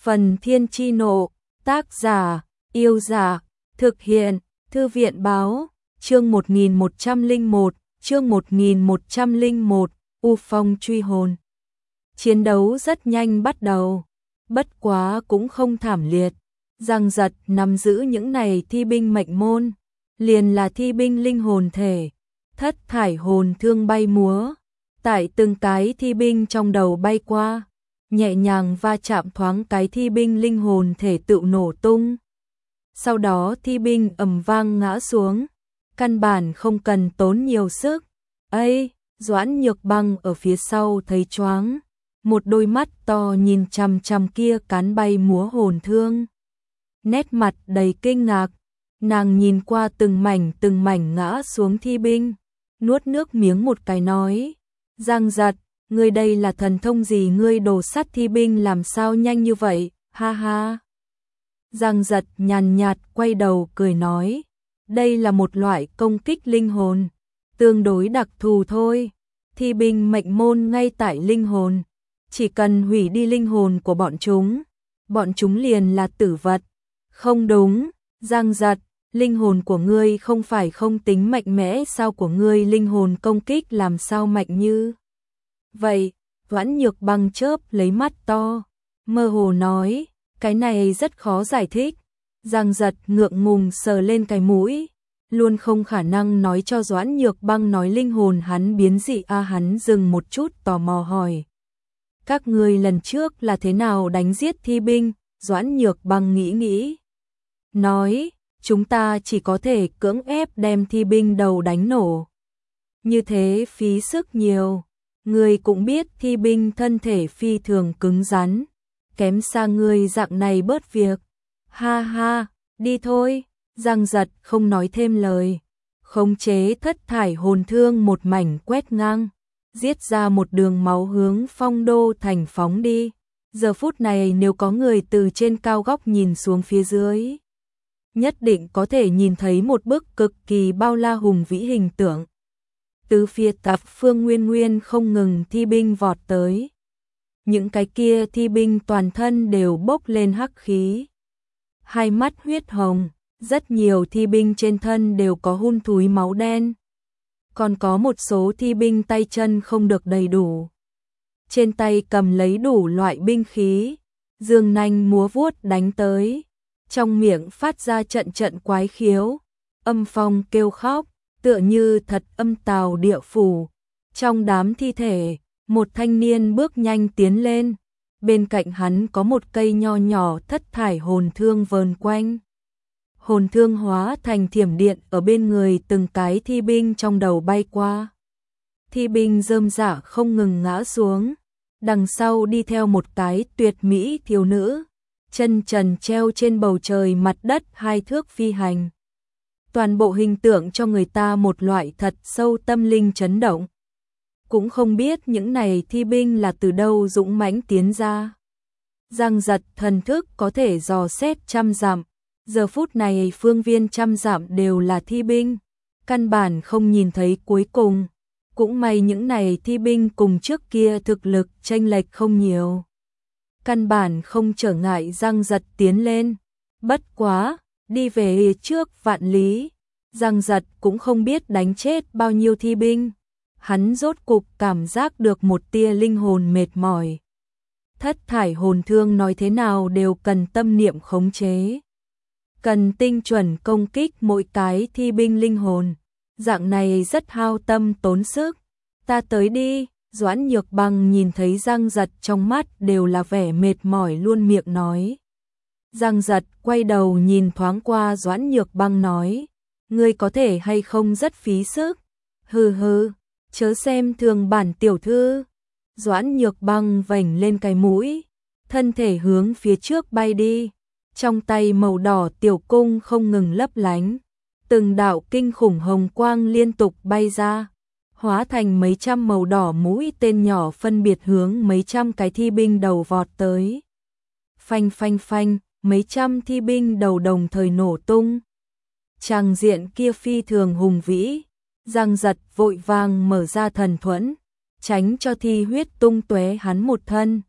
Phần Thiên Chi Nộ, tác giả, Yêu Giả, thực hiện, Thư viện Báo, chương 1101, chương 1101, U Phong truy hồn. Chiến đấu rất nhanh bắt đầu, bất quá cũng không thảm liệt. Giang Giật nắm giữ những này thi binh mệnh môn, liền là thi binh linh hồn thể, thất thải hồn thương bay múa, tại từng cái thi binh trong đầu bay qua, nhẹ nhàng va chạm thoáng cái thi binh linh hồn thể tự nổ tung. Sau đó thi binh ầm vang ngã xuống, căn bản không cần tốn nhiều sức. Ây, Doãn Nhược Băng ở phía sau thấy choáng, một đôi mắt to nhìn chằm chằm kia cán bay múa hồn thương. Nét mặt đầy kinh ngạc, nàng nhìn qua từng mảnh ngã xuống thi binh, nuốt nước miếng một cái nói, Giang Giật, ngươi đây là thần thông gì, ngươi đồ sắt thi binh làm sao nhanh như vậy, ha ha. Giang Giật nhàn nhạt quay đầu cười nói, đây là một loại công kích linh hồn, tương đối đặc thù thôi, thi binh mệnh môn ngay tại linh hồn, chỉ cần hủy đi linh hồn của bọn chúng liền là tử vật. Không đúng, Giang Giật, linh hồn của ngươi không phải không tính mạnh mẽ sao, của ngươi linh hồn công kích làm sao mạnh như vậy? Doãn Nhược Băng chớp lấy mắt to, mơ hồ nói, cái này rất khó giải thích. Giang Giật ngượng ngùng sờ lên cái mũi, luôn không khả năng nói cho Doãn Nhược Băng nói linh hồn hắn biến dị a. Hắn dừng một chút tò mò hỏi, các ngươi lần trước là thế nào đánh giết thi binh? Doãn Nhược Băng nghĩ, nói, chúng ta chỉ có thể cưỡng ép đem thi binh đầu đánh nổ. Như thế phí sức nhiều, ngươi cũng biết thi binh thân thể phi thường cứng rắn, kém xa ngươi dạng này bớt việc. Ha ha, đi thôi. Giang Giật không nói thêm lời, khống chế thất thải hồn thương một mảnh quét ngang, giết ra một đường máu hướng Phong Đô thành phóng đi. Giờ phút này nếu có người từ trên cao góc nhìn xuống phía dưới, nhất định có thể nhìn thấy một bức cực kỳ bao la hùng vĩ hình tượng. Từ phía tạp phương nguyên không ngừng thi binh vọt tới. Những cái kia thi binh toàn thân đều bốc lên hắc khí, hai mắt huyết hồng, rất nhiều thi binh trên thân đều có hun thúi máu đen. Còn có một số thi binh tay chân không được đầy đủ, trên tay cầm lấy đủ loại binh khí, dương nanh múa vuốt đánh tới, trong miệng phát ra trận quái khiếu, âm phong kêu khóc, tựa như thật âm tào địa phủ. Trong đám thi thể, một thanh niên bước nhanh tiến lên, bên cạnh hắn có một cây nho nhỏ thất thải hồn thương vờn quanh. Hồn thương hóa thành thiểm điện ở bên người từng cái thi binh trong đầu bay qua. Thi binh rơm rả không ngừng ngã xuống, đằng sau đi theo một cái tuyệt mỹ thiếu nữ, chân trần treo trên bầu trời mặt đất 2 thước phi hành. Toàn bộ hình tượng cho người ta một loại thật sâu tâm linh chấn động. Cũng không biết những này thi binh là từ đâu dũng mãnh tiến ra. Giang Giật thần thức có thể dò xét trăm dặm, giờ phút này phương viên trăm dặm đều là thi binh, căn bản không nhìn thấy cuối cùng. Cũng may những này thi binh cùng trước kia thực lực chênh lệch không nhiều, căn bản không trở ngại Giang Giật tiến lên. Bất quá, đi về trước vạn lý, Giang Giật cũng không biết đánh chết bao nhiêu thi binh. Hắn rốt cục cảm giác được một tia linh hồn mệt mỏi. Thất thải hồn thương nói thế nào đều cần tâm niệm khống chế, cần tinh chuẩn công kích mỗi cái thi binh linh hồn, dạng này rất hao tâm tốn sức. Ta tới đi. Doãn Nhược Băng nhìn thấy Giang Giật trong mắt đều là vẻ mệt mỏi luôn miệng nói. Giang Giật quay đầu nhìn thoáng qua Doãn Nhược Băng nói, ngươi có thể hay không rất phí sức. Hừ hừ, chớ xem thường bản tiểu thư. Doãn Nhược Băng vểnh lên cái mũi, thân thể hướng phía trước bay đi, trong tay màu đỏ tiểu cung không ngừng lấp lánh, từng đạo kinh khủng hồng quang liên tục bay ra, hóa thành mấy trăm màu đỏ mũi tên nhỏ phân biệt hướng mấy trăm cái thi binh đầu vọt tới. Phanh phanh phanh, mấy trăm thi binh đầu đồng thời nổ tung. Tràng diện kia phi thường hùng vĩ. Giang Giật vội vàng mở ra thần thuẫn, tránh cho thi huyết tung tóe hắn một thân.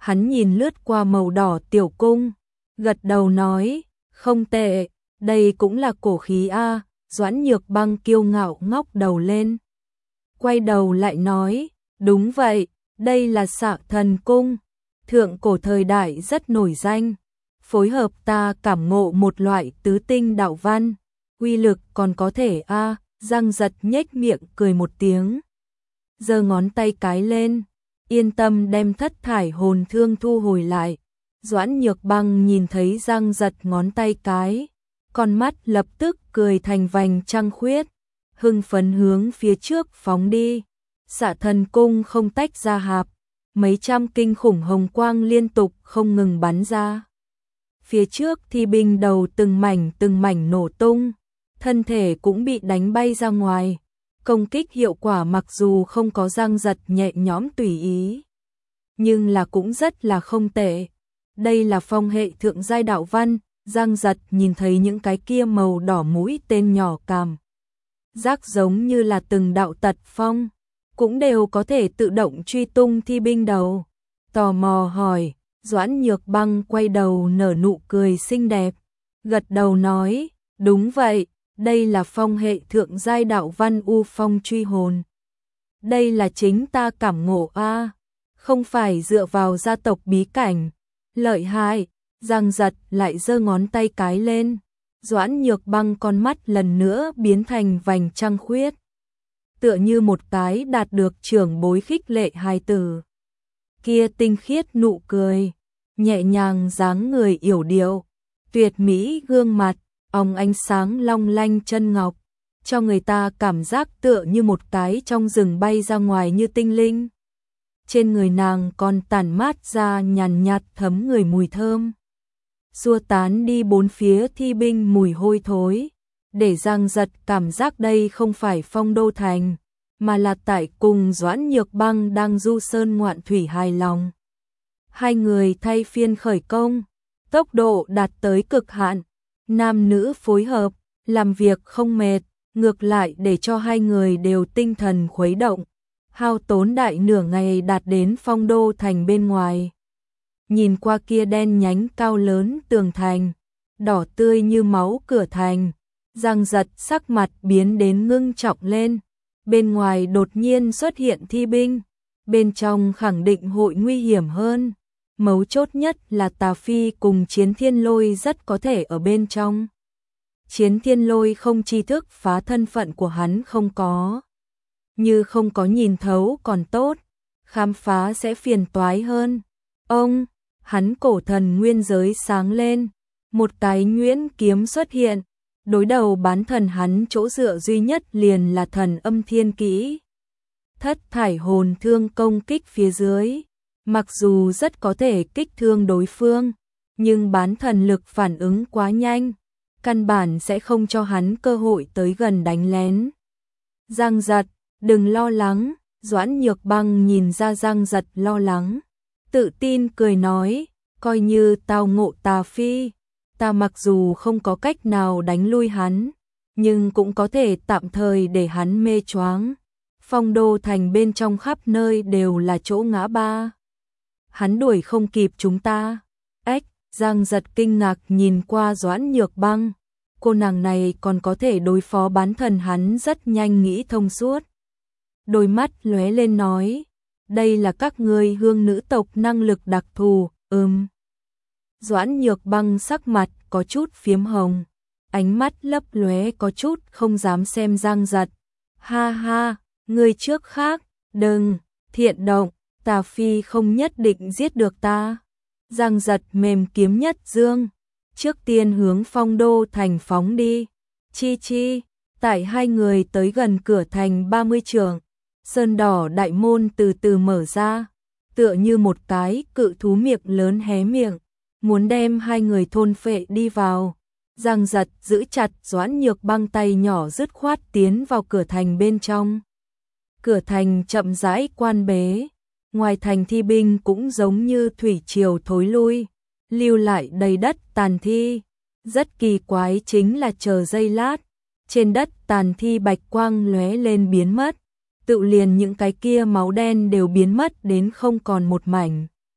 Hắn nhìn lướt qua màu đỏ tiểu cung, gật đầu nói, không tệ, đây cũng là cổ khí a. Doãn Nhược Băng kiêu ngạo ngóc đầu lên. Quay đầu lại nói, đúng vậy, đây là Xạ Thần Cung, thượng cổ thời đại rất nổi danh, phối hợp ta cảm ngộ một loại tứ tinh đạo văn, uy lực còn có thể a. Giang Giật nhếch miệng cười một tiếng, giơ ngón tay cái lên, yên tâm đem thất thải hồn thương thu hồi lại. Doãn Nhược Băng nhìn thấy Giang Giật ngón tay cái, con mắt lập tức cười thành vành trăng khuyết, hưng phấn hướng phía trước phóng đi. Xạ Thần Cung không tách ra hạp, mấy trăm kinh khủng hồng quang liên tục không ngừng bắn ra. Phía trước thi binh đầu từng mảnh nổ tung, thân thể cũng bị đánh bay ra ngoài. Công kích hiệu quả mặc dù không có Giang Giật nhẹ nhõm tùy ý, nhưng là cũng rất là không tệ. Đây là phong hệ thượng giai đạo văn. Giang Giật nhìn thấy những cái kia màu đỏ mũi tên nhỏ cảm giác giống như là từng đạo tật phong, cũng đều có thể tự động truy tung thi binh đầu. Tò mò hỏi, Doãn Nhược Băng quay đầu nở nụ cười xinh đẹp, gật đầu nói, đúng vậy, đây là phong hệ thượng giai đạo văn U Phong truy hồn. Đây là chính ta cảm ngộ a, không phải dựa vào gia tộc bí cảnh. Lợi hại. Giang Giật lại giơ ngón tay cái lên, Doãn Nhược Băng con mắt lần nữa biến thành vành trăng khuyết, tựa như một cái đạt được trưởng bối khích lệ hài tử. Kia tinh khiết nụ cười, nhẹ nhàng dáng người yểu điệu, tuyệt mỹ gương mặt, óng ánh sáng long lanh chân ngọc, cho người ta cảm giác tựa như một cái trong rừng bay ra ngoài như tinh linh. Trên người nàng còn tản mát ra nhàn nhạt thấm người mùi thơm, xua tán đi bốn phía thi binh mùi hôi thối, để Giang Giật cảm giác đây không phải Phong Đô Thành, mà là tại cùng Doãn Nhược Băng đang du sơn ngoạn thủy hài lòng. Hai người thay phiên khởi công, tốc độ đạt tới cực hạn, nam nữ phối hợp, làm việc không mệt, ngược lại để cho hai người đều tinh thần khuấy động, hao tốn đại nửa ngày đạt đến Phong Đô Thành bên ngoài. Nhìn qua kia đen nhánh cao lớn tường thành, đỏ tươi như máu cửa thành, Giang Giật sắc mặt biến đến ngưng trọng lên. Bên ngoài đột nhiên xuất hiện thi binh, bên trong khẳng định hội nguy hiểm hơn. Mấu chốt nhất là Tà Phi cùng Chiến Thiên Lôi rất có thể ở bên trong. Chiến Thiên Lôi không tri thức phá thân phận của hắn không có. Như không có nhìn thấu còn tốt, khám phá sẽ phiền toái hơn. Ông, hắn cổ thần nguyên giới sáng lên, một cái nhuyễn kiếm xuất hiện, đối đầu bán thần hắn chỗ dựa duy nhất liền là thần âm thiên kỹ. Thất thải hồn thương công kích phía dưới, mặc dù rất có thể kích thương đối phương, nhưng bán thần lực phản ứng quá nhanh, căn bản sẽ không cho hắn cơ hội tới gần đánh lén. Giang Giật, đừng lo lắng, Doãn Nhược Băng nhìn ra Giang Giật lo lắng, tự tin cười nói, coi như tao ngộ Tà Phi, ta mặc dù không có cách nào đánh lui hắn, nhưng cũng có thể tạm thời để hắn mê choáng. Phong Đô Thành bên trong khắp nơi đều là chỗ ngã ba, hắn đuổi không kịp chúng ta. Ếch, Giang Giật kinh ngạc nhìn qua Doãn Nhược Băng, cô nàng này còn có thể đối phó bán thần hắn rất nhanh nghĩ thông suốt. Đôi mắt lóe lên nói, đây là các ngươi hương nữ tộc năng lực đặc thù, Doãn Nhược Băng sắc mặt có chút phiếm hồng, ánh mắt lấp lóe có chút không dám xem Giang Giật. Ha ha, ngươi trước khác, đừng, thiện động, Tà Phi không nhất định giết được ta. Giang Giật mềm kiếm nhất dương, trước tiên hướng Phong Đô Thành phóng đi. Chi chi, tại hai người tới gần cửa thành 30 trượng, sơn đỏ đại môn từ từ mở ra, tựa như một cái cự thú miệng lớn hé miệng, muốn đem hai người thôn phệ đi vào. Giang Giật giữ chặt Doãn Nhược Băng, tay nhỏ dứt khoát tiến vào cửa thành bên trong. Cửa thành chậm rãi quan bế, ngoài thành thi binh cũng giống như thủy triều thối lui, lưu lại đầy đất tàn thi. Rất kỳ quái chính là chờ giây lát, trên đất tàn thi bạch quang lóe lên biến mất, tự liền những cái kia máu đen đều biến mất đến không còn một mảnh.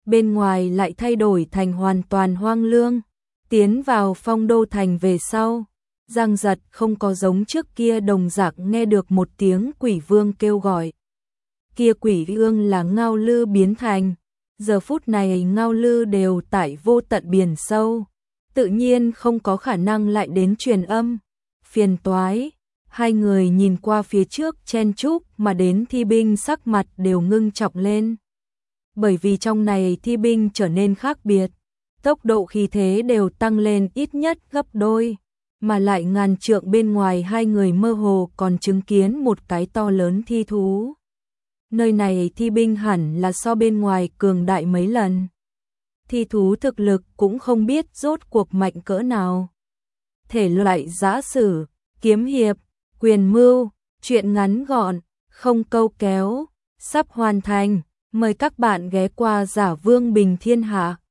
bên ngoài lại thay đổi thành hoàn toàn hoang lương. Tiến vào Phong Đô thành về sau, Giang Giật không có giống trước kia đồng dạng nghe được một tiếng quỷ vương kêu gọi. Kia quỷ vương là Ngao Lư biến thành, giờ phút này Ngao Lư đều tại vô tận biển sâu, tự nhiên không có khả năng lại đến truyền âm. Phiền toái, hai người nhìn qua phía trước chen chúc mà đến thi binh sắc mặt đều ngưng trọng lên. Bởi vì trong này thi binh trở nên khác biệt, tốc độ khí thế đều tăng lên ít nhất gấp đôi, mà lại ngàn trượng bên ngoài hai người mơ hồ còn chứng kiến một cái to lớn thi thú. Nơi này thi binh hẳn là so bên ngoài cường đại mấy lần. Thi thú thực lực cũng không biết rốt cuộc mạnh cỡ nào. Thể loại giã sử, kiếm hiệp, quyền mưu, truyện ngắn gọn, không câu kéo, sắp hoàn thành. Mời các bạn ghé qua Giả Vương Bình Thiên Hạ.